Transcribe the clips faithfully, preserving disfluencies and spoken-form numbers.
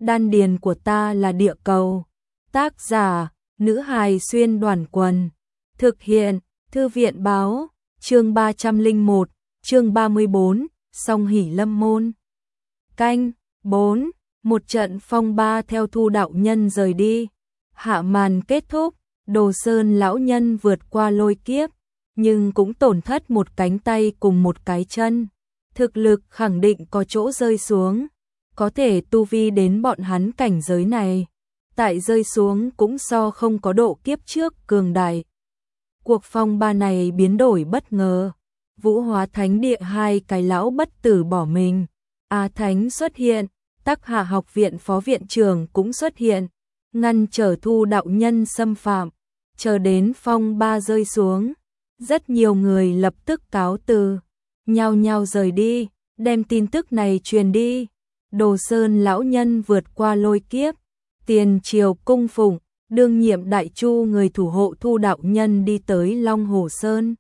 đan điền của ta là địa cầu. Tác giả, nữ hài xuyên đoàn quần. Thực hiện, thư viện báo, chương ba trăm lẻ một, chương ba mươi bốn, song hỷ lâm môn. Canh, bốn, một trận phong ba theo Thu đạo nhân rời đi. Hạ màn kết thúc, Đồ Sơn lão nhân vượt qua lôi kiếp, nhưng cũng tổn thất một cánh tay cùng một cái chân. Thực lực khẳng định có chỗ rơi xuống, có thể tu vi đến bọn hắn cảnh giới này. Tại rơi xuống cũng so không có độ kiếp trước cường đại. Cuộc phong ba này biến đổi bất ngờ. Vũ Hóa Thánh Địa hai cái lão bất tử bỏ mình. A Thánh xuất hiện, Tắc Hạ học viện phó viện trưởng cũng xuất hiện, ngăn trở Thu đạo nhân xâm phạm. Chờ đến phong ba rơi xuống, rất nhiều người lập tức cáo từ, nhao nhao rời đi, đem tin tức này truyền đi. Đồ Sơn lão nhân vượt qua lôi kiếp, tiền triều cung phụng, đương nhiệm đại chu người thủ hộ Thu đạo nhân đi tới Long Hồ Sơn.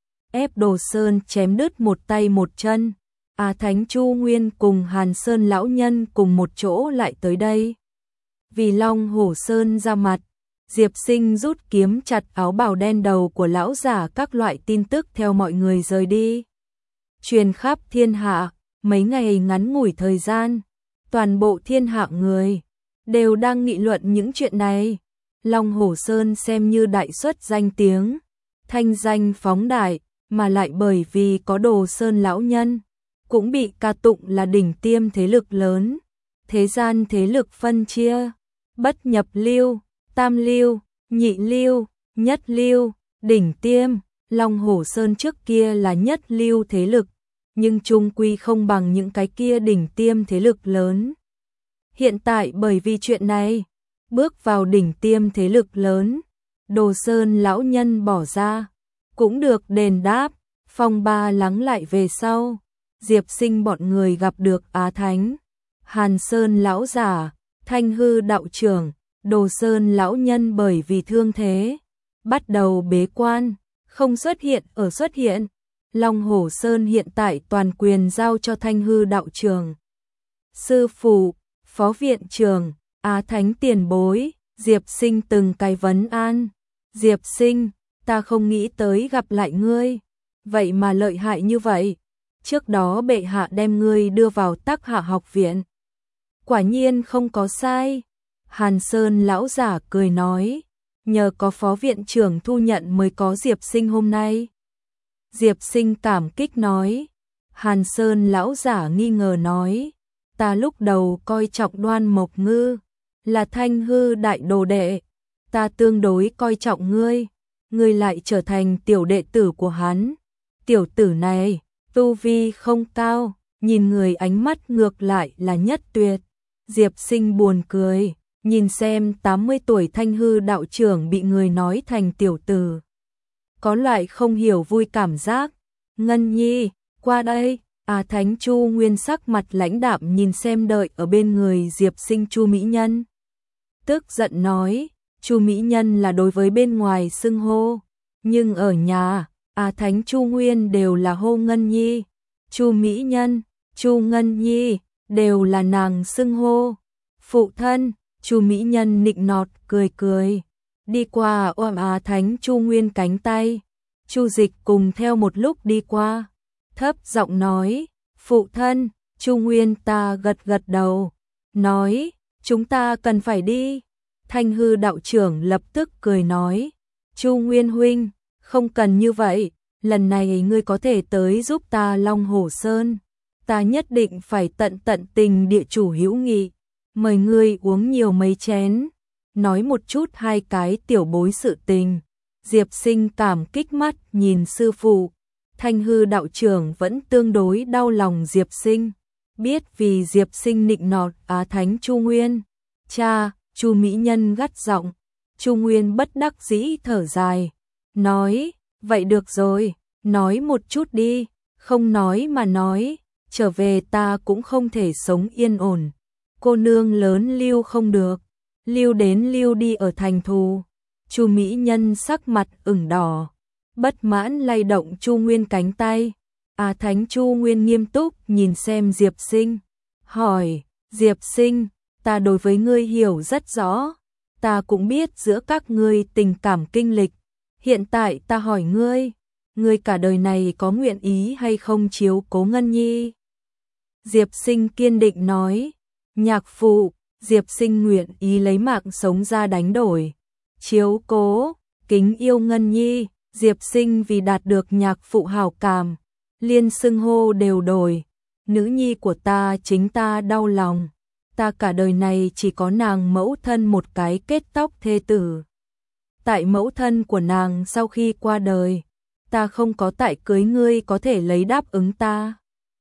Ép Đồ Sơn chém đứt một tay một chân. A Thánh Chu Nguyên cùng Hàn Sơn lão nhân cùng một chỗ lại tới đây. Vì Long Hồ Sơn ra mặt, Diệp Sinh rút kiếm chặt áo bào đen đầu của lão giả, các loại tin tức theo mọi người rời đi. Truyền khắp thiên hạ, mấy ngày ngắn ngủi thời gian, toàn bộ thiên hạ người đều đang nghị luận những chuyện này. Long Hồ Sơn xem như đại xuất danh tiếng, thanh danh phóng đại, mà lại bởi vì có Đồ Sơn lão nhân, cũng bị ca tụng là đỉnh tiêm thế lực lớn. Thế gian thế lực phân chia, bất nhập lưu, tam lưu, nhị lưu, nhất lưu, đỉnh tiêm. Long Hồ Sơn trước kia là nhất lưu thế lực, nhưng chung quy không bằng những cái kia đỉnh tiêm thế lực lớn. Hiện tại bởi vì chuyện này, bước vào đỉnh tiêm thế lực lớn, Đồ Sơn lão nhân bỏ ra, cũng được đền đáp. Phong ba lắng lại về sau, Diệp Sinh bọn người gặp được Á Thánh, Hàn Sơn lão giả, Thanh Hư đạo trưởng. Đồ Sơn lão nhân bởi vì thương thế, bắt đầu bế quan, không xuất hiện ở xuất hiện. Long Hồ Sơn hiện tại toàn quyền giao cho Thanh Hư đạo trưởng. Sư phụ, phó viện trưởng, Á Thánh tiền bối, Diệp Sinh từng cái vấn an. Diệp Sinh, ta không nghĩ tới gặp lại ngươi, vậy mà lợi hại như vậy. Trước đó bệ hạ đem ngươi đưa vào Tắc Hạ học viện, quả nhiên không có sai. Hàn Sơn lão giả cười nói, nhờ có phó viện trưởng thu nhận mới có Diệp Sinh hôm nay. Diệp Sinh cảm kích nói. Hàn Sơn lão giả nghi ngờ nói, ta lúc đầu coi trọng Đoan Mộc Ngư là Thanh Hư đại đồ đệ, ta tương đối coi trọng ngươi, ngươi lại trở thành tiểu đệ tử của hắn. Tiểu tử này, tu vi không cao, nhìn người ánh mắt ngược lại là nhất tuyệt. Diệp Sinh buồn cười, nhìn xem tám mươi tuổi Thanh Hư đạo trưởng bị người nói thành tiểu tử, có loại không hiểu vui cảm giác. Ngân Nhi, qua đây. À Thánh Chu Nguyên sắc mặt lãnh đạm nhìn xem đợi ở bên người Diệp Sinh Chu mỹ nhân, tức giận nói, Chu mỹ nhân là đối với bên ngoài xưng hô, nhưng ở nhà, À Thánh Chu Nguyên đều là hô Ngân Nhi. Chu mỹ nhân, Chu Ngân Nhi, đều là nàng xưng hô. Phụ thân, Chu mỹ nhân nịnh nọt cười cười, đi qua ôm Á Thánh Chu Nguyên cánh tay. Chu Dịch cùng theo một lúc đi qua, thấp giọng nói, phụ thân. Chu Nguyên ta gật gật đầu, nói, chúng ta cần phải đi. Thanh Hư đạo trưởng lập tức cười nói, Chu Nguyên huynh, không cần như vậy, lần này ngươi có thể tới giúp ta Long Hồ Sơn, ta nhất định phải tận tận tình địa chủ hữu nghị, mời ngươi uống nhiều mấy chén, nói một chút hai cái tiểu bối sự tình. Diệp Sinh cảm kích mắt nhìn sư phụ. Thanh Hư đạo trưởng vẫn tương đối đau lòng Diệp Sinh, biết vì Diệp Sinh nịnh nọt Á Thánh Chu Nguyên. Cha, Chu mỹ nhân gắt giọng. Chu Nguyên bất đắc dĩ thở dài, nói, vậy được rồi, nói một chút đi. Không nói mà nói, trở về ta cũng không thể sống yên ổn. Cô nương lớn lưu không được, lưu đến lưu đi ở thành thù. Chu mỹ nhân sắc mặt ửng đỏ, bất mãn lay động Chu Nguyên cánh tay. À Thánh Chu Nguyên nghiêm túc nhìn xem Diệp Sinh, hỏi, Diệp Sinh, ta đối với ngươi hiểu rất rõ, ta cũng biết giữa các ngươi tình cảm kinh lịch, hiện tại ta hỏi ngươi, ngươi cả đời này có nguyện ý hay không chiếu cố Ngân Nhi? Diệp Sinh kiên định nói, nhạc phụ, Diệp Sinh nguyện ý lấy mạng sống ra đánh đổi, chiếu cố, kính yêu Ngân Nhi. Diệp Sinh vì đạt được nhạc phụ hảo cảm, liên xưng hô đều đổi, nữ nhi của ta chính ta đau lòng, ta cả đời này chỉ có nàng mẫu thân một cái kết tóc thê tử. Tại mẫu thân của nàng sau khi qua đời, ta không có tại cưới ngươi có thể lấy đáp ứng ta.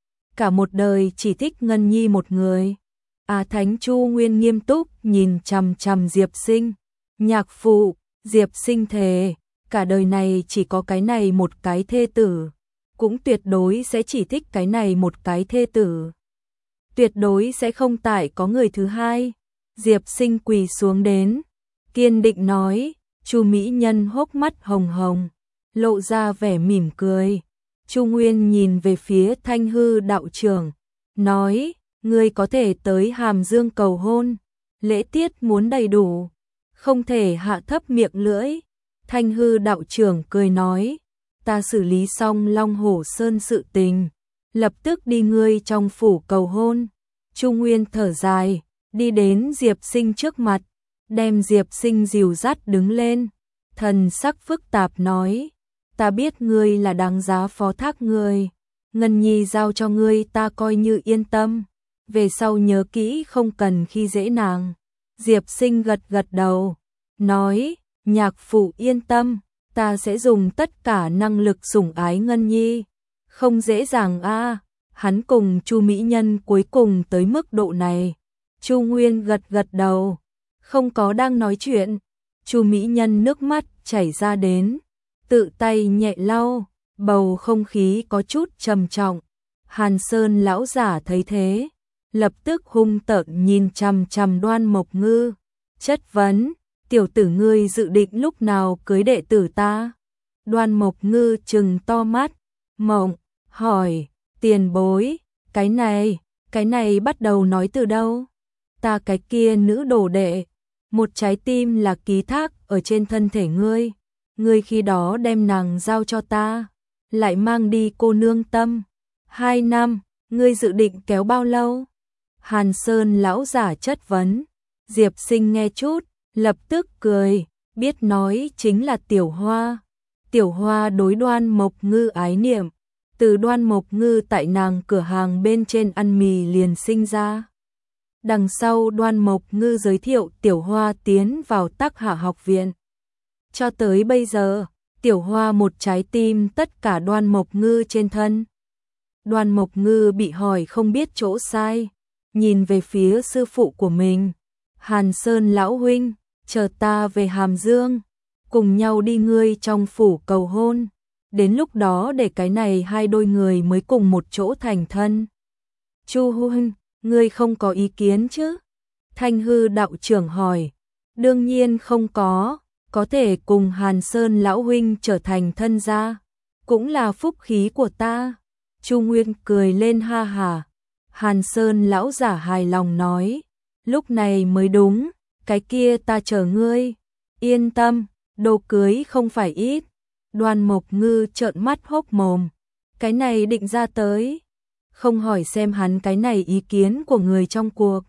Cả một đời chỉ thích Ngân Nhi một người. À Thánh Chu Nguyên nghiêm túc nhìn chằm chằm Diệp Sinh, nhạc phụ, Diệp Sinh thề, cả đời này chỉ có cái này một cái thê tử, cũng tuyệt đối sẽ chỉ thích cái này một cái thê tử. Tuyệt đối sẽ không tại có người thứ hai. Diệp Sinh quỳ xuống đến, kiên định nói, Chu mỹ nhân hốc mắt hồng hồng, lộ ra vẻ mỉm cười. Chu Nguyên nhìn về phía Thanh Hư đạo trưởng, nói, ngươi có thể tới Hàm Dương cầu hôn, lễ tiết muốn đầy đủ, không thể hạ thấp miệng lưỡi. Thanh Hư đạo trưởng cười nói, ta xử lý xong Long Hổ Sơn sự tình, lập tức đi ngươi trong phủ cầu hôn. Chu Nguyên thở dài, đi đến Diệp Sinh trước mặt, đem Diệp Sinh dìu dắt đứng lên, thần sắc phức tạp nói, ta biết ngươi là đáng giá phó thác ngươi, Ngân Nhi giao cho ngươi ta coi như yên tâm, về sau nhớ kỹ không cần khi dễ nàng. Diệp Sinh gật gật đầu, nói, nhạc phụ yên tâm, ta sẽ dùng tất cả năng lực sủng ái Ngân Nhi. Không dễ dàng a, hắn cùng Chu mỹ nhân cuối cùng tới mức độ này. Chu Nguyên gật gật đầu, không có đang nói chuyện. Chu mỹ nhân nước mắt chảy ra đến, tự tay nhẹ lau, bầu không khí có chút trầm trọng. Hàn Sơn lão giả thấy thế, lập tức hung tợn nhìn chằm chằm Đoan Mộc Ngư, chất vấn, tiểu tử ngươi dự định lúc nào cưới đệ tử ta? Đoan Mộc Ngư trừng to mắt, mộng, hỏi, tiền bối, cái này, cái này bắt đầu nói từ đâu? Ta cái kia nữ đồ đệ, một trái tim là ký thác ở trên thân thể ngươi, ngươi khi đó đem nàng giao cho ta, lại mang đi cô nương tâm. Hai năm, ngươi dự định kéo bao lâu? Hàn Sơn lão giả chất vấn. Diệp Sinh nghe chút, lập tức cười, biết nói chính là Tiểu Hoa. Tiểu Hoa đối Đoan Mộc Ngư ái niệm, từ Đoan Mộc Ngư tại nàng cửa hàng bên trên ăn mì liền sinh ra. Đằng sau Đoan Mộc Ngư giới thiệu Tiểu Hoa tiến vào Tắc Hạ học viện. Cho tới bây giờ, Tiểu Hoa một trái tim tất cả Đoan Mộc Ngư trên thân. Đoan Mộc Ngư bị hỏi không biết chỗ sai, nhìn về phía sư phụ của mình. Hàn Sơn lão huynh, chờ ta về Hàm Dương, cùng nhau đi ngươi trong phủ cầu hôn, đến lúc đó để cái này hai đôi người mới cùng một chỗ thành thân. Chu huynh, ngươi không có ý kiến chứ? Thanh Hư đạo trưởng hỏi. Đương nhiên không có, có thể cùng Hàn Sơn lão huynh trở thành thân gia, cũng là phúc khí của ta. Chu Nguyên cười lên ha hà. Hàn Sơn lão giả hài lòng nói, lúc này mới đúng, cái kia ta chờ ngươi. Yên tâm, đồ cưới không phải ít. Đoan Mộc Ngư trợn mắt hốc mồm, cái này định ra tới, không hỏi xem hắn cái này ý kiến của người trong cuộc.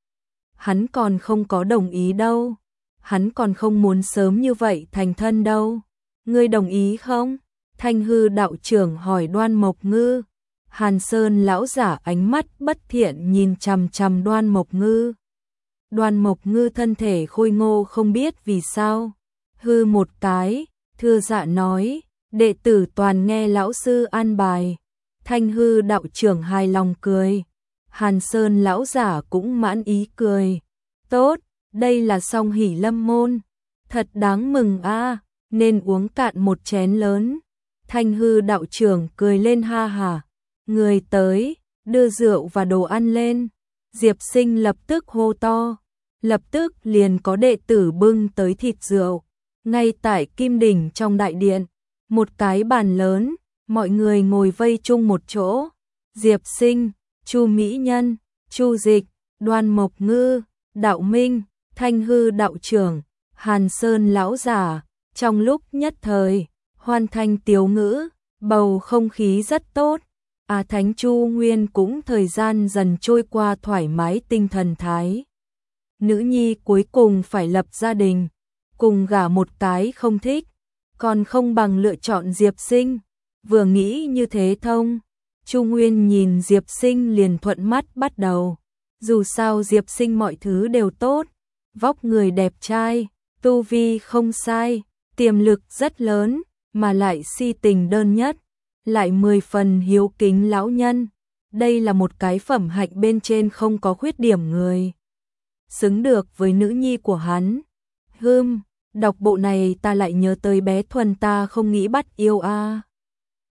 Hắn còn không có đồng ý đâu, hắn còn không muốn sớm như vậy thành thân đâu. Ngươi đồng ý không? Thanh Hư đạo trưởng hỏi Đoan Mộc Ngư. Hàn Sơn lão giả ánh mắt bất thiện nhìn chằm chằm Đoan Mộc Ngư. Đoan Mộc Ngư thân thể khôi ngô không biết vì sao, hư một cái, thưa dạ nói, đệ tử toàn nghe lão sư an bài. Thanh Hư đạo trưởng hài lòng cười. Hàn Sơn lão giả cũng mãn ý cười. Tốt, đây là song hỷ lâm môn, thật đáng mừng a, nên uống cạn một chén lớn. Thanh Hư đạo trưởng cười lên ha hả. Người tới, đưa rượu và đồ ăn lên. Diệp Sinh lập tức hô to, lập tức liền có đệ tử bưng tới thịt rượu. Ngay tại Kim Đỉnh trong đại điện, một cái bàn lớn, mọi người ngồi vây chung một chỗ. Diệp Sinh, Chu mỹ nhân, Chu Dịch, Đoan Mộc Ngư, Đạo Minh, Thanh Hư đạo trưởng, Hàn Sơn lão giả, trong lúc nhất thời, hoan thanh tiếu ngữ, bầu không khí rất tốt. A Thánh Chu Nguyên cũng thời gian dần trôi qua thoải mái tinh thần thái. Nữ nhi cuối cùng phải lập gia đình, cùng gả một cái không thích, còn không bằng lựa chọn Diệp Sinh. Vừa nghĩ như thế thông, Chu Nguyên nhìn Diệp Sinh liền thuận mắt bắt đầu. Dù sao Diệp Sinh mọi thứ đều tốt, vóc người đẹp trai, tu vi không sai, tiềm lực rất lớn, mà lại si tình đơn nhất, lại mười phần hiếu kính lão nhân. Đây là một cái phẩm hạnh bên trên không có khuyết điểm người. Xứng được với nữ nhi của hắn. Hừm, đọc bộ này ta lại nhớ tới bé Thuần ta không nghĩ bắt yêu a.